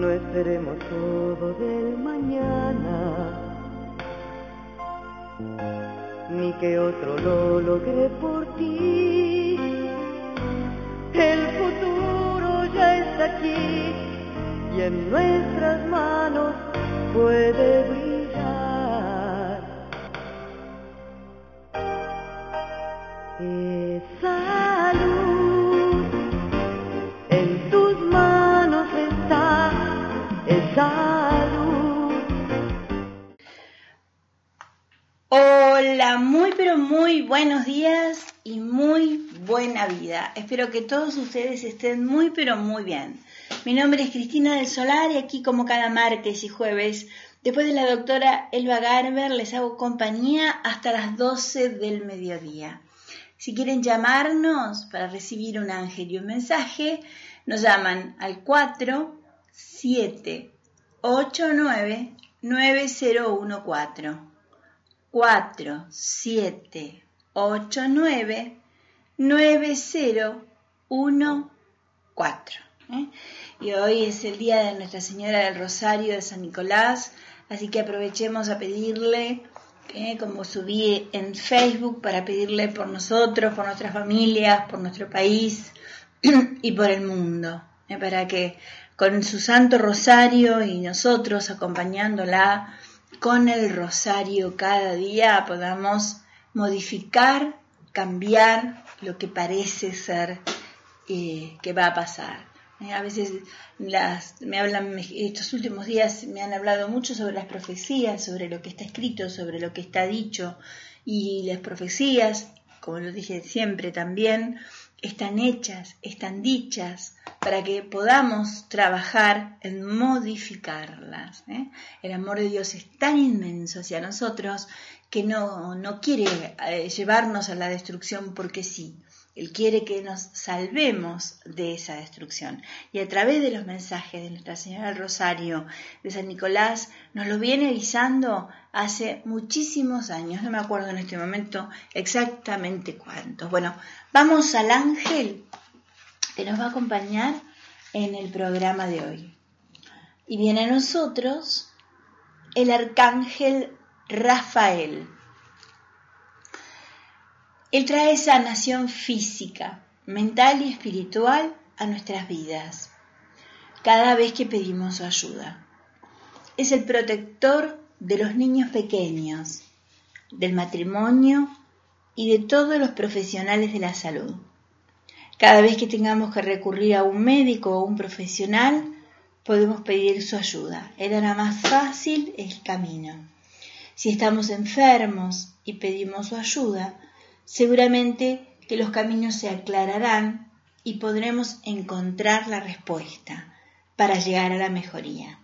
No esperemos todo del mañana, ni que otro lo logre por ti. El futuro ya está aquí y en nuestras manos puede brillar. Esa luz en tus manos está, esa luz. Hola, muy pero muy buenos días y muy buena vida. Espero que todos ustedes estén muy pero muy bien. Mi nombre es Cristina del Solar y aquí como cada martes y jueves, después de la doctora Elba Garber, les hago compañía hasta las 12 del mediodía. Si quieren llamarnos para recibir un ángel y un mensaje, nos llaman al 4789-9014. 4789-9014. Y hoy es el día de Nuestra Señora del Rosario de San Nicolás, así que aprovechemos a pedirle, como subí en Facebook, para pedirle por nosotros, por nuestras familias, por nuestro país y por el mundo, para que con su Santo Rosario y nosotros acompañándola con el Rosario cada día podamos modificar, cambiar lo que parece ser que va a pasar. A veces estos últimos días me han hablado mucho sobre las profecías, sobre lo que está escrito, sobre lo que está dicho, y las profecías, como lo dije siempre también, están hechas, están dichas para que podamos trabajar en modificarlas. El amor de Dios es tan inmenso hacia nosotros que no quiere llevarnos a la destrucción porque sí. Él quiere que nos salvemos de esa destrucción. Y a través de los mensajes de Nuestra Señora del Rosario, de San Nicolás, nos lo viene avisando hace muchísimos años. No me acuerdo en este momento exactamente cuántos. Bueno, vamos al ángel que nos va a acompañar en el programa de hoy. Y viene a nosotros el arcángel Rafael. Él trae sanación física, mental y espiritual a nuestras vidas, cada vez que pedimos su ayuda. Es el protector de los niños pequeños, del matrimonio y de todos los profesionales de la salud. Cada vez que tengamos que recurrir a un médico o un profesional, podemos pedir su ayuda. Él hará más fácil el camino. Si estamos enfermos y pedimos su ayuda, seguramente que los caminos se aclararán y podremos encontrar la respuesta para llegar a la mejoría.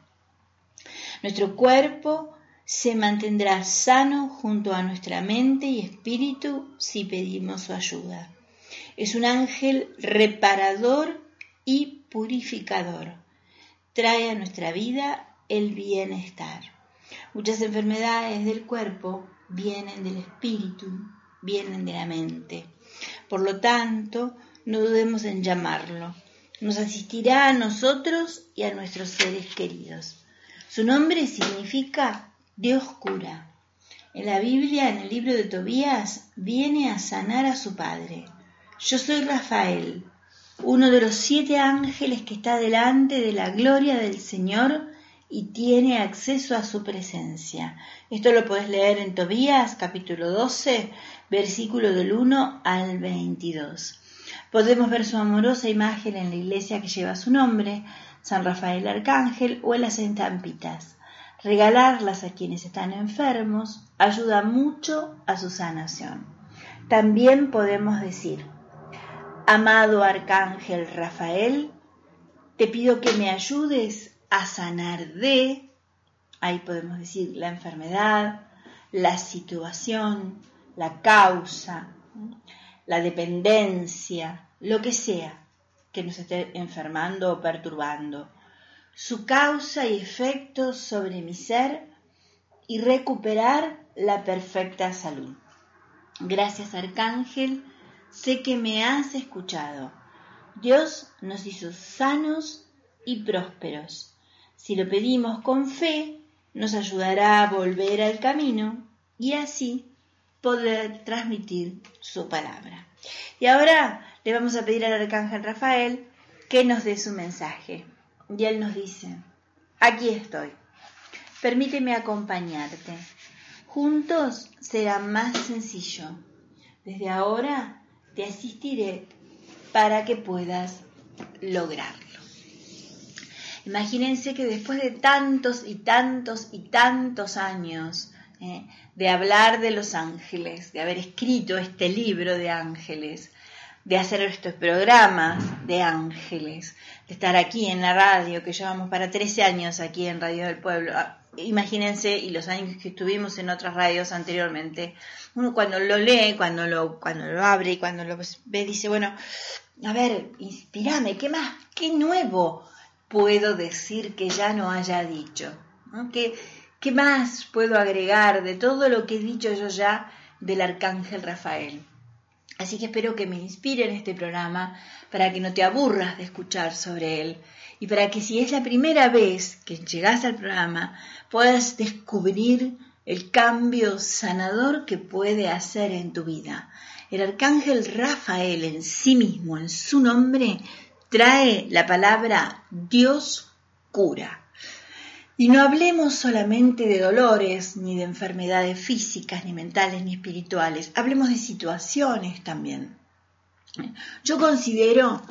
Nuestro cuerpo se mantendrá sano junto a nuestra mente y espíritu si pedimos su ayuda. Es un ángel reparador y purificador. Trae a nuestra vida el bienestar. Muchas enfermedades del cuerpo vienen del espíritu, vienen de la mente. Por lo tanto, no dudemos en llamarlo. Nos asistirá a nosotros y a nuestros seres queridos. Su nombre significa Dios cura. En la Biblia, en el libro de Tobías, viene a sanar a su padre. Yo soy Rafael, uno de los 7 ángeles que está delante de la gloria del Señor y tiene acceso a su presencia. Esto lo podés leer en Tobías, capítulo 12, versículo del 1 al 22. Podemos ver su amorosa imagen en la iglesia que lleva su nombre, San Rafael Arcángel, o en las estampitas. Regalarlas a quienes están enfermos ayuda mucho a su sanación. También podemos decir: amado Arcángel Rafael, te pido que me ayudes a sanar de, ahí podemos decir la enfermedad, la situación, la causa, la dependencia, lo que sea que nos esté enfermando o perturbando, su causa y efecto sobre mi ser y recuperar la perfecta salud. Gracias, Arcángel, sé que me has escuchado. Dios nos hizo sanos y prósperos. Si lo pedimos con fe, nos ayudará a volver al camino y así poder transmitir su palabra. Y ahora le vamos a pedir al Arcángel Rafael que nos dé su mensaje. Y él nos dice: aquí estoy, permíteme acompañarte. Juntos será más sencillo. Desde ahora te asistiré para que puedas lograrlo. Imagínense que después de tantos y tantos y tantos años de hablar de los ángeles, de haber escrito este libro de ángeles, de hacer estos programas de ángeles, de estar aquí en la radio, que llevamos para 13 años aquí en Radio del Pueblo. Imagínense, y los años que estuvimos en otras radios anteriormente, uno cuando lo lee, cuando lo abre y cuando lo ve, dice, bueno, a ver, inspírame, ¿qué más? ¿Qué nuevo puedo decir que ya no haya dicho? ¿No? ¿Qué más puedo agregar de todo lo que he dicho yo ya del Arcángel Rafael? Así que espero que me inspire en este programa para que no te aburras de escuchar sobre él y para que si es la primera vez que llegas al programa puedas descubrir el cambio sanador que puede hacer en tu vida. El Arcángel Rafael en sí mismo, en su nombre, trae la palabra Dios cura. Y no hablemos solamente de dolores, ni de enfermedades físicas, ni mentales, ni espirituales. Hablemos de situaciones también. Yo considero,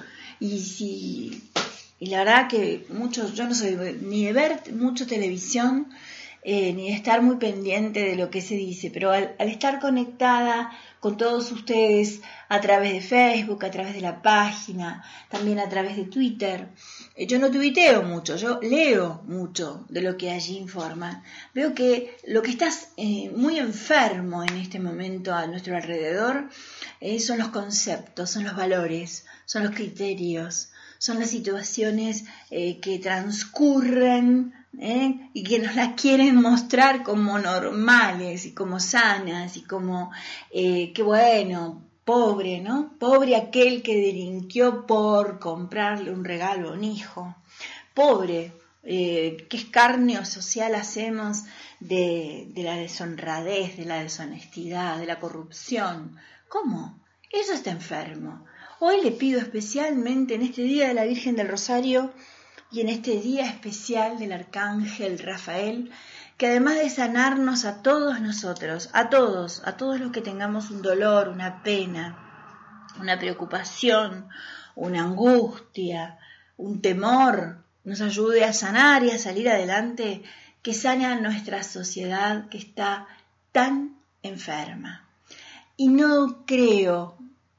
y la verdad que yo no soy ni de ver mucho televisión, ni de estar muy pendiente de lo que se dice, pero al estar conectada con todos ustedes a través de Facebook, a través de la página, también a través de Twitter, yo no tuiteo mucho, yo leo mucho de lo que allí informan. Veo que lo que está muy enfermo en este momento a nuestro alrededor son los conceptos, son los valores, son los criterios, son las situaciones que transcurren y que nos las quieren mostrar como normales y como sanas y como qué bueno, pobre, ¿no? Pobre aquel que delinquió por comprarle un regalo a un hijo. Pobre, qué escarnio social hacemos de la deshonradez, de la deshonestidad, de la corrupción. ¿Cómo? Eso está enfermo. Hoy le pido especialmente en este Día de la Virgen del Rosario y en este día especial del Arcángel Rafael, que además de sanarnos a todos nosotros, a todos los que tengamos un dolor, una pena, una preocupación, una angustia, un temor, nos ayude a sanar y a salir adelante, que sane a nuestra sociedad que está tan enferma. Y no creo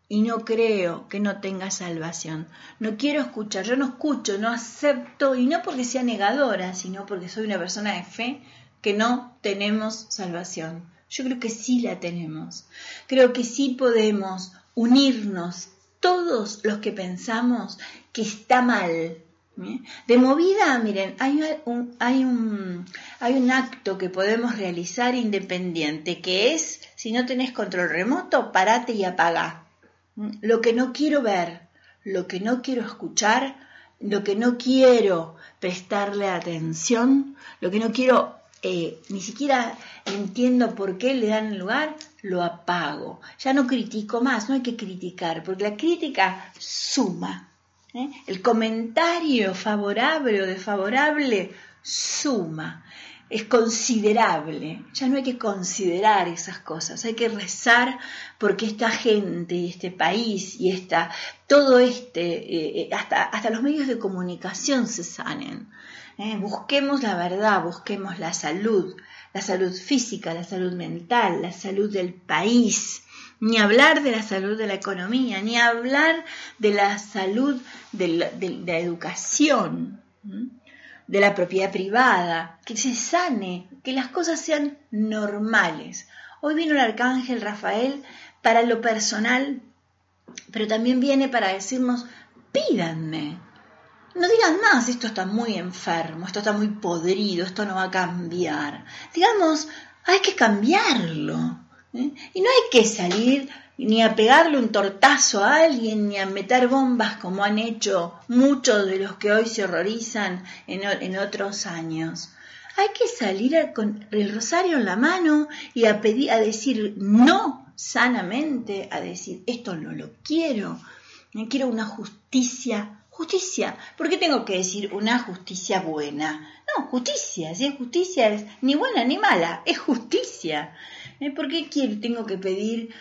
que no tenga salvación. No quiero escuchar, yo no escucho, no acepto, y no porque sea negadora, sino porque soy una persona de fe, que no tenemos salvación. Yo creo que sí la tenemos. Creo que sí podemos unirnos todos los que pensamos que está mal. De movida, miren, hay un acto que podemos realizar independiente, que es, si no tenés control remoto, parate y apagá. Lo que no quiero ver, lo que no quiero escuchar, lo que no quiero prestarle atención, lo que no quiero, ni siquiera entiendo por qué le dan lugar, lo apago. Ya no critico más, no hay que criticar, porque la crítica suma. El comentario favorable o desfavorable suma. Es considerable, ya no hay que considerar esas cosas, hay que rezar porque esta gente y este país y hasta los medios de comunicación se sanen. Busquemos la verdad, busquemos la salud física, la salud mental, la salud del país, ni hablar de la salud de la economía, ni hablar de la salud de la educación, de la propiedad privada, que se sane, que las cosas sean normales. Hoy vino el Arcángel Rafael para lo personal, pero también viene para decirnos, pídanme, no digan más, esto está muy enfermo, esto está muy podrido, esto no va a cambiar. Digamos, hay que cambiarlo, y no hay que salir ni a pegarle un tortazo a alguien, ni a meter bombas como han hecho muchos de los que hoy se horrorizan en otros años. Hay que salir con el rosario en la mano y a decir no sanamente, a decir esto no lo quiero, quiero una justicia. Justicia, ¿por qué tengo que decir una justicia buena? No, justicia, si es justicia es ni buena ni mala, es justicia. ¿Por qué tengo que pedir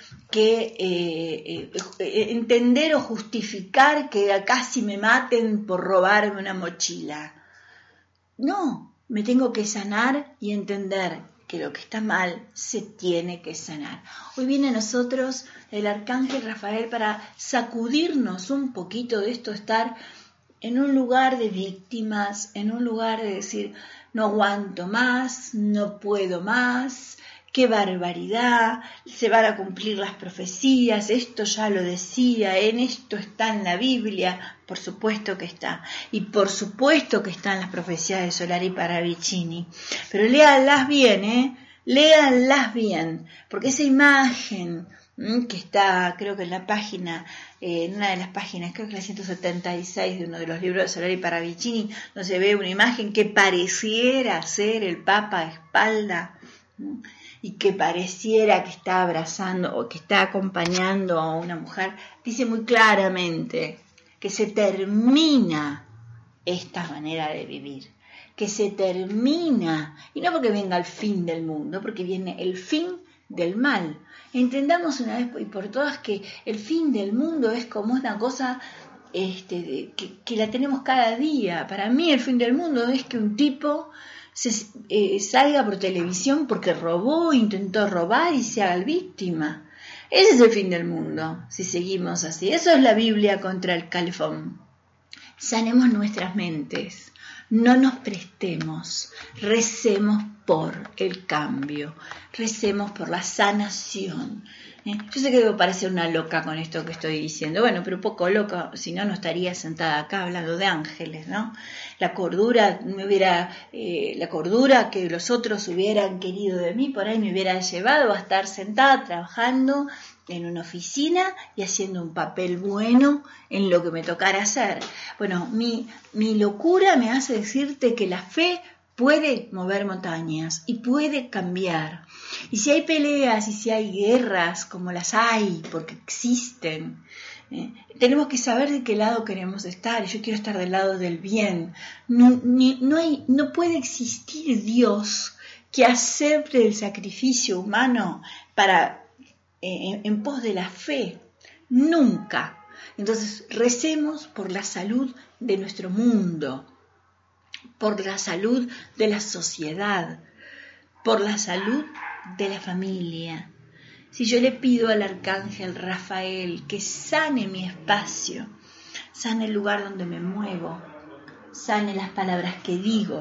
que entender o justificar que casi me maten por robarme una mochila? No, me tengo que sanar y entender que lo que está mal se tiene que sanar. Hoy viene a nosotros el Arcángel Rafael para sacudirnos un poquito de esto, estar en un lugar de víctimas, en un lugar de decir, no aguanto más, no puedo más, qué barbaridad, se van a cumplir las profecías, esto ya lo decía, en esto está en la Biblia, por supuesto que está, y por supuesto que están las profecías de Solari Paravicini, pero léanlas bien, léanlas bien, porque esa imagen que está, creo que en la página, en una de las páginas, creo que la 176 de uno de los libros de Solari Paravicini, donde se ve una imagen que pareciera ser el Papa a espalda, y que pareciera que está abrazando o que está acompañando a una mujer, dice muy claramente que se termina esta manera de vivir, que se termina, y no porque venga el fin del mundo, porque viene el fin del mal. Entendamos una vez y por todas que el fin del mundo es como una cosa que la tenemos cada día. Para mí el fin del mundo es que un tipo salga por televisión porque intentó robar y se haga el víctima. Ese es el fin del mundo, si seguimos así. Eso es la Biblia contra el calefón. Sanemos nuestras mentes, no nos prestemos, recemos por el cambio, recemos por la sanación. Yo sé que debo parecer una loca con esto que estoy diciendo, bueno, pero poco loca, si no, no estaría sentada acá hablando de ángeles, ¿no? La cordura que los otros hubieran querido de mí, por ahí me hubiera llevado a estar sentada trabajando en una oficina y haciendo un papel bueno en lo que me tocara hacer. Bueno, mi locura me hace decirte que la fe puede mover montañas y puede cambiar. Y si hay peleas y si hay guerras, como las hay, porque existen, tenemos que saber de qué lado queremos estar. Yo quiero estar del lado del bien. No puede existir Dios que acepte el sacrificio humano en pos de la fe. Nunca. Entonces, recemos por la salud de nuestro mundo, por la salud de la sociedad, por la salud de la familia. Si yo le pido al Arcángel Rafael que sane mi espacio, sane el lugar donde me muevo, sane las palabras que digo,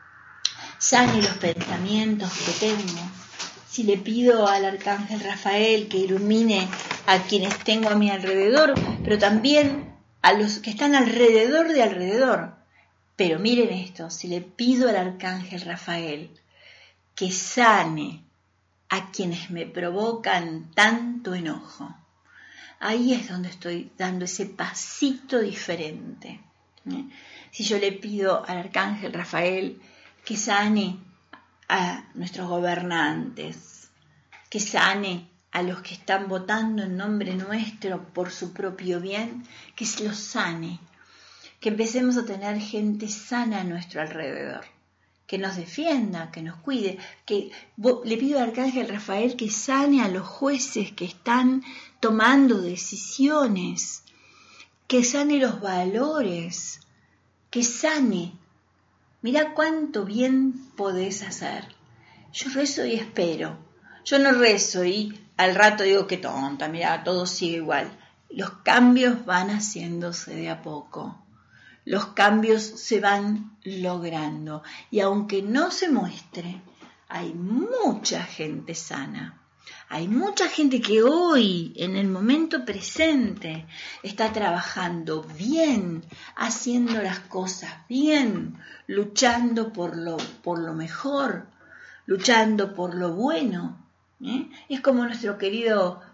sane los pensamientos que tengo, si le pido al Arcángel Rafael que ilumine a quienes tengo a mi alrededor, pero también a los que están alrededor de alrededor. Pero miren esto, si le pido al Arcángel Rafael que sane a quienes me provocan tanto enojo, ahí es donde estoy dando ese pasito diferente. Si yo le pido al Arcángel Rafael que sane a nuestros gobernantes, que sane a los que están votando en nombre nuestro por su propio bien, que los sane, que empecemos a tener gente sana a nuestro alrededor, que nos defienda, que nos cuide, le pido al Arcángel Rafael que sane a los jueces que están tomando decisiones, que sane los valores, que sane. Mirá cuánto bien podés hacer. Yo rezo y espero. Yo no rezo y al rato digo qué tonta, mirá, todo sigue igual. Los cambios van haciéndose de a poco. Los cambios se van logrando. Y aunque no se muestre, hay mucha gente sana. Hay mucha gente que hoy, en el momento presente, está trabajando bien, haciendo las cosas bien, luchando por lo mejor, luchando por lo bueno. Es como nuestro querido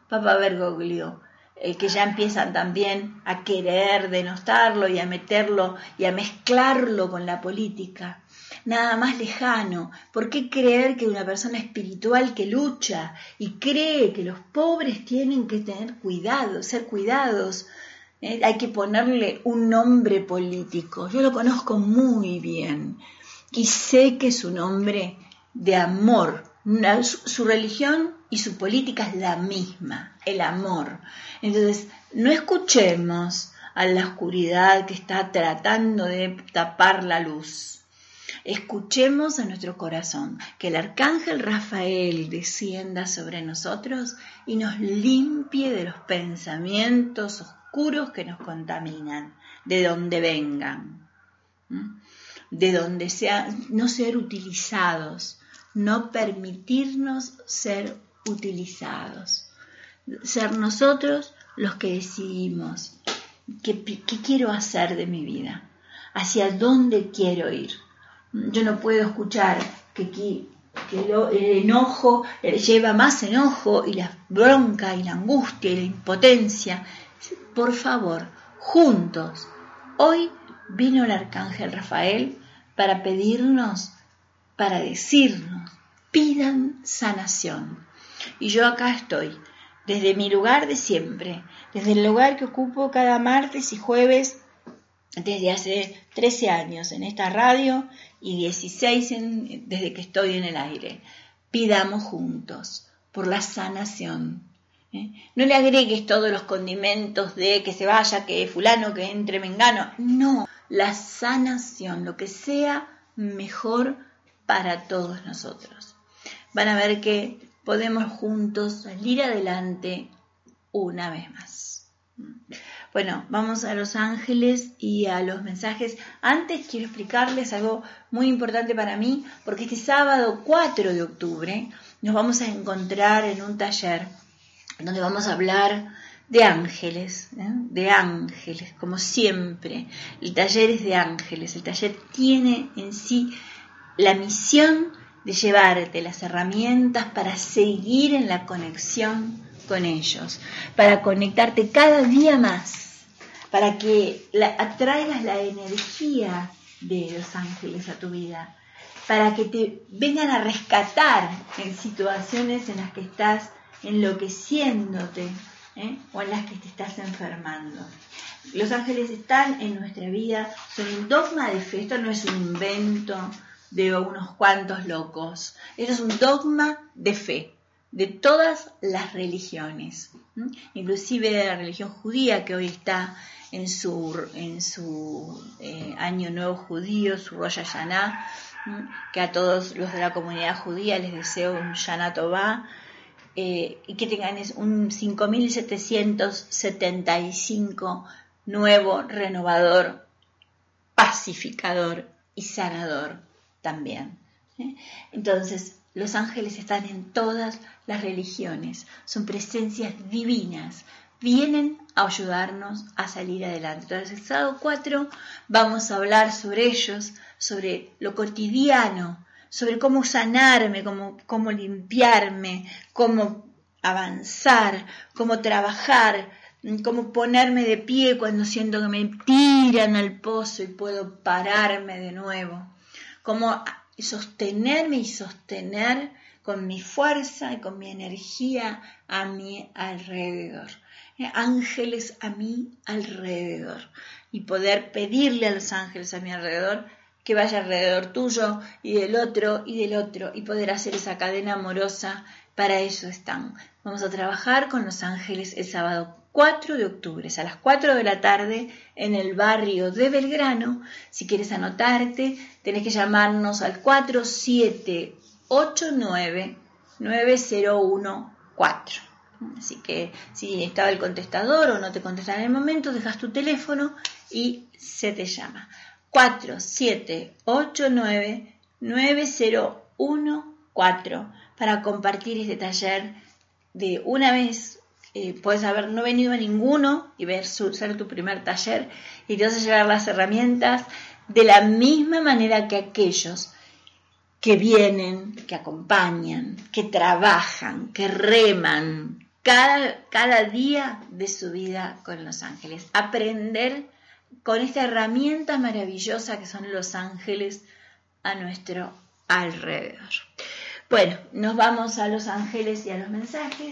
Papa Bergoglio, que ya empiezan también a querer denostarlo y a meterlo y a mezclarlo con la política. Nada más lejano. ¿Por qué creer que una persona espiritual que lucha y cree que los pobres tienen que tener cuidado, ser cuidados? Hay que ponerle un nombre político. Yo lo conozco muy bien y sé que es un hombre de amor. Su religión y su política es la misma, el amor. Entonces, no escuchemos a la oscuridad que está tratando de tapar la luz. Escuchemos a nuestro corazón, que el arcángel Rafael descienda sobre nosotros y nos limpie de los pensamientos oscuros que nos contaminan, de donde vengan, de donde sean, no ser utilizados, no permitirnos ser utilizados, ser nosotros los que decidimos qué quiero hacer de mi vida, hacia dónde quiero ir. Yo no puedo escuchar que el enojo lleva más enojo y la bronca y la angustia y la impotencia. Por favor, juntos. Hoy vino el arcángel Rafael para pedirnos, para decirnos, pidan sanación. Y yo acá estoy, desde mi lugar de siempre, desde el lugar que ocupo cada martes y jueves, desde hace 13 años en esta radio y 16 desde que estoy en el aire. Pidamos juntos por la sanación. No le agregues todos los condimentos de que se vaya, que fulano, que entre mengano. No, la sanación, lo que sea mejor para todos nosotros. Van a ver que podemos juntos salir adelante una vez más. Bueno, vamos a los ángeles y a los mensajes. Antes quiero explicarles algo muy importante para mí, porque este sábado 4 de octubre nos vamos a encontrar en un taller donde vamos a hablar de ángeles, como siempre. El taller es de ángeles. El taller tiene en sí la misión de llevarte las herramientas para seguir en la conexión con ellos, para conectarte cada día más, para que atraigas la energía de los ángeles a tu vida, para que te vengan a rescatar en situaciones en las que estás enloqueciéndote, o en las que te estás enfermando. Los ángeles están en nuestra vida, son un dogma de fe. Esto no es un invento de unos cuantos locos, esto es un dogma de fe de todas las religiones, inclusive de la religión judía, que hoy está en su año nuevo judío, su Rosh Hashanah, que a todos los de la comunidad judía les deseo un Shana Tová, y que tengan un 5775 nuevo, renovador, pacificador y sanador también. Entonces, los ángeles están en todas las religiones, son presencias divinas, vienen a ayudarnos a salir adelante. Entonces, el sábado 4 vamos a hablar sobre ellos, sobre lo cotidiano, sobre cómo sanarme, cómo limpiarme, cómo avanzar, cómo trabajar, cómo ponerme de pie cuando siento que me tiran al pozo y puedo pararme de nuevo, cómo sostenerme y sostener con mi fuerza y con mi energía a mi alrededor. Ángeles a mi alrededor, y poder pedirle a los ángeles a mi alrededor que vaya alrededor tuyo y del otro, y poder hacer esa cadena amorosa. Para eso están. Vamos a trabajar con los ángeles el sábado 4 de octubre, a las 4 de la tarde, en el barrio de Belgrano. Si quieres anotarte, tenés que llamarnos al 4789-9014. Así que si estaba el contestador o no te contestan en el momento, dejas tu teléfono y se te llama. 4789-9014 para compartir este taller de una vez. Puedes haber no venido a ninguno y ser tu primer taller, y te vas a llevar las herramientas de la misma manera que aquellos que vienen, que acompañan, que trabajan, que reman cada día de su vida con los ángeles. Aprender con esta herramienta maravillosa que son los ángeles a nuestro alrededor. Bueno, nos vamos a los ángeles y a los mensajes.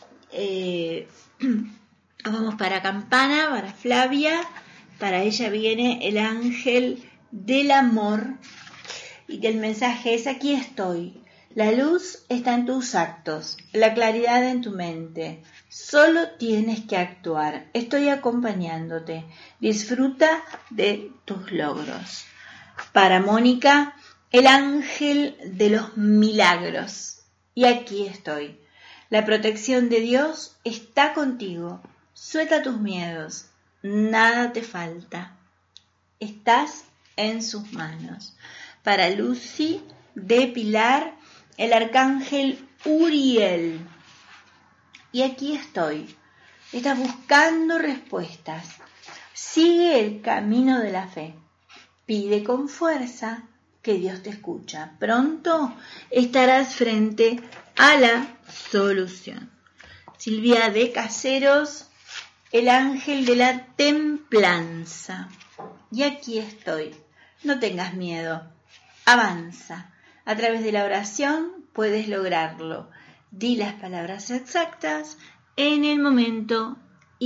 Vamos para Campana, para Flavia. Para ella viene el ángel del amor. Y el mensaje es: aquí estoy. La luz está en tus actos, la claridad en tu mente. Solo tienes que actuar. Estoy acompañándote. Disfruta de tus logros. Para Mónica, el ángel de los milagros. Y aquí estoy. La protección de Dios está contigo. Suelta tus miedos. Nada te falta. Estás en sus manos. Para Lucy de Pilar, el arcángel Uriel. Y aquí estoy. Estás buscando respuestas. Sigue el camino de la fe. Pide con fuerza que Dios te escucha. Pronto estarás frente a la solución. Silvia de Caseros, el ángel de la templanza. Y aquí estoy. No tengas miedo. Avanza. A través de la oración puedes lograrlo. Di las palabras exactas en el momento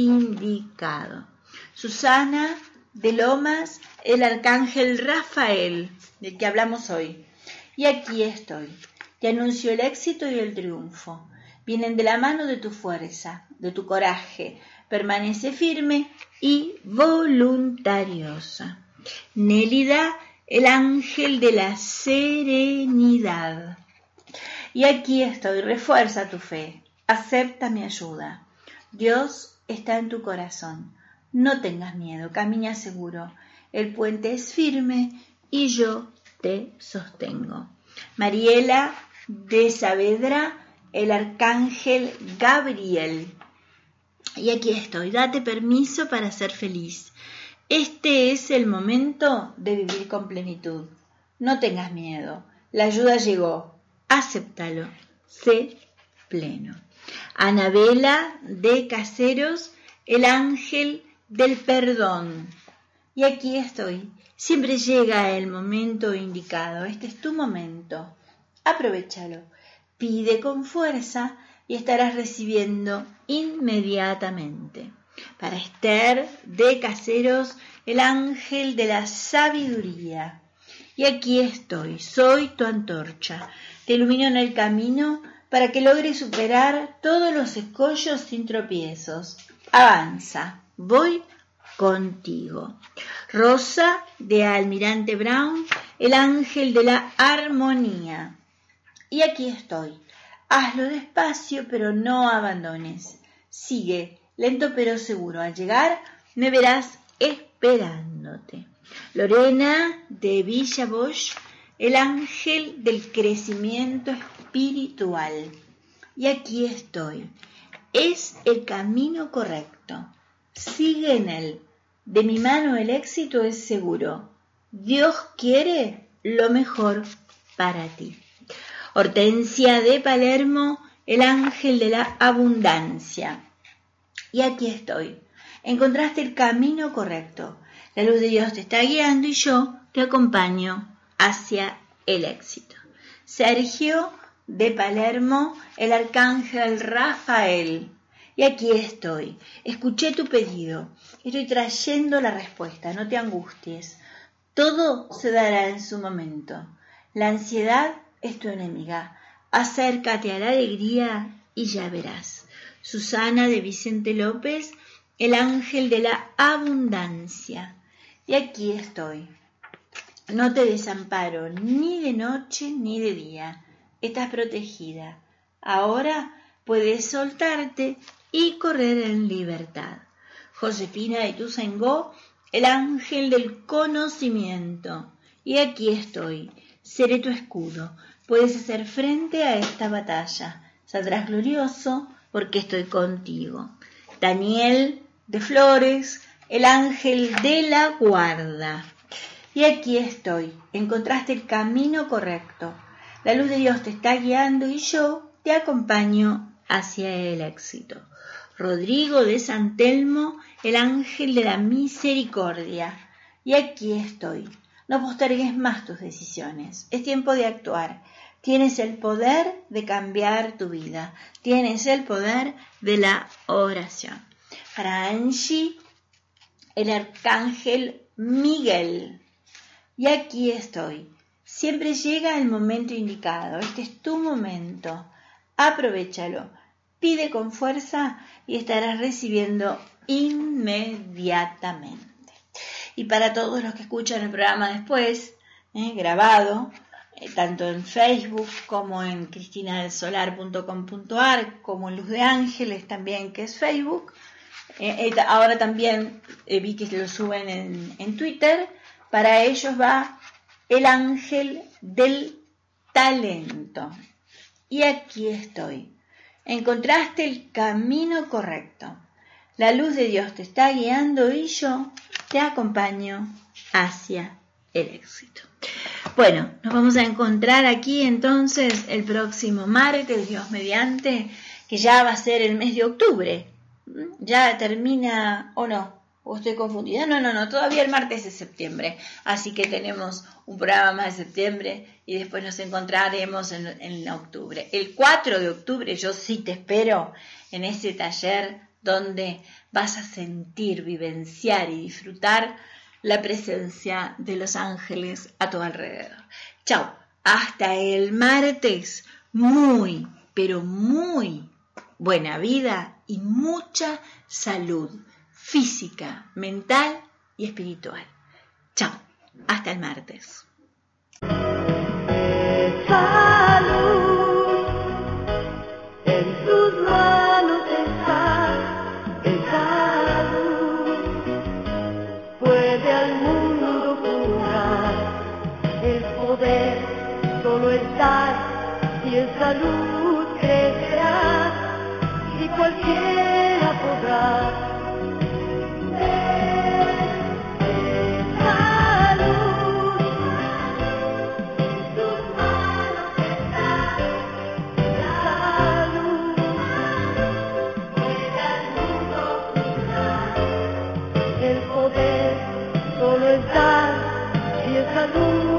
indicado. Susana de Lomas, el arcángel Rafael, del que hablamos hoy. Y aquí estoy. Te anuncio el éxito y el triunfo. Vienen de la mano de tu fuerza, de tu coraje. Permanece firme y voluntariosa. Nélida, el ángel de la serenidad. Y aquí estoy, refuerza tu fe, acepta mi ayuda. Dios está en tu corazón, no tengas miedo, camina seguro. El puente es firme y yo te sostengo. Mariela de Saavedra, el arcángel Gabriel. Y aquí estoy, date permiso para ser feliz. Este es el momento de vivir con plenitud. No tengas miedo. La ayuda llegó. Acéptalo. Sé pleno. Anabela de Caseros, el ángel del perdón. Y aquí estoy. Siempre llega el momento indicado. Este es tu momento. Aprovechalo. Pide con fuerza y estarás recibiendo inmediatamente. Para Esther de Caseros, el ángel de la sabiduría. Y aquí estoy, soy tu antorcha. Te ilumino en el camino para que logres superar todos los escollos sin tropiezos. Avanza, voy contigo. Rosa de Almirante Brown, el ángel de la armonía. Y aquí estoy. Hazlo despacio, pero no abandones. Sigue. Lento pero seguro. Al llegar me verás esperándote. Lorena de Villa Bosch, el ángel del crecimiento espiritual. Y aquí estoy. Es el camino correcto. Sigue en él. De mi mano el éxito es seguro. Dios quiere lo mejor para ti. Hortensia de Palermo, el ángel de la abundancia. Y aquí estoy. Encontraste el camino correcto. La luz de Dios te está guiando y yo te acompaño hacia el éxito. Sergio de Palermo, el arcángel Rafael. Y aquí estoy. Escuché tu pedido. Estoy trayendo la respuesta. No te angusties. Todo se dará en su momento. La ansiedad es tu enemiga. Acércate a la alegría y ya verás. Susana de Vicente López, el ángel de la abundancia. Y aquí estoy. No te desamparo ni de noche ni de día. Estás protegida. Ahora puedes soltarte y correr en libertad. Josefina de Ituzaingó, el ángel del conocimiento. Y aquí estoy. Seré tu escudo. Puedes hacer frente a esta batalla. Saldrás glorioso porque estoy contigo. Daniel de Flores, el ángel de la guarda. Y aquí estoy. Encontraste el camino correcto. La luz de Dios te está guiando y yo te acompaño hacia el éxito. Rodrigo de San Telmo, el ángel de la misericordia. Y aquí estoy. No postergues más tus decisiones. Es tiempo de actuar. Tienes el poder de cambiar tu vida. Tienes el poder de la oración. Para Angie, el arcángel Miguel. Y aquí estoy. Siempre llega el momento indicado. Este es tu momento. Aprovéchalo. Pide con fuerza y estarás recibiendo inmediatamente. Y para todos los que escuchan el programa después, grabado, tanto en Facebook como en cristinalsolar.com.ar, como en Luz de Ángeles también, que es Facebook. Ahora también vi que lo suben en Twitter. Para ellos va el ángel del talento. Y aquí estoy. Encontraste el camino correcto. La luz de Dios te está guiando y yo te acompaño hacia el éxito. Bueno, nos vamos a encontrar aquí entonces el próximo martes, Dios mediante, que ya va a ser el mes de octubre. ¿Ya termina o no? ¿O estoy confundida? No, todavía el martes es septiembre. Así que tenemos un programa más de septiembre y después nos encontraremos en octubre. El 4 de octubre yo sí te espero en ese taller donde vas a sentir, vivenciar y disfrutar la presencia de los ángeles a tu alrededor. Chao, hasta el martes. Muy, pero muy buena vida y mucha salud física, mental y espiritual. Chao, hasta el martes. Salud, en tus manos está, salud, puede al mundo curar, el poder solo está, y en salud crecerá, y cualquiera podrá. Solo estar y es salud.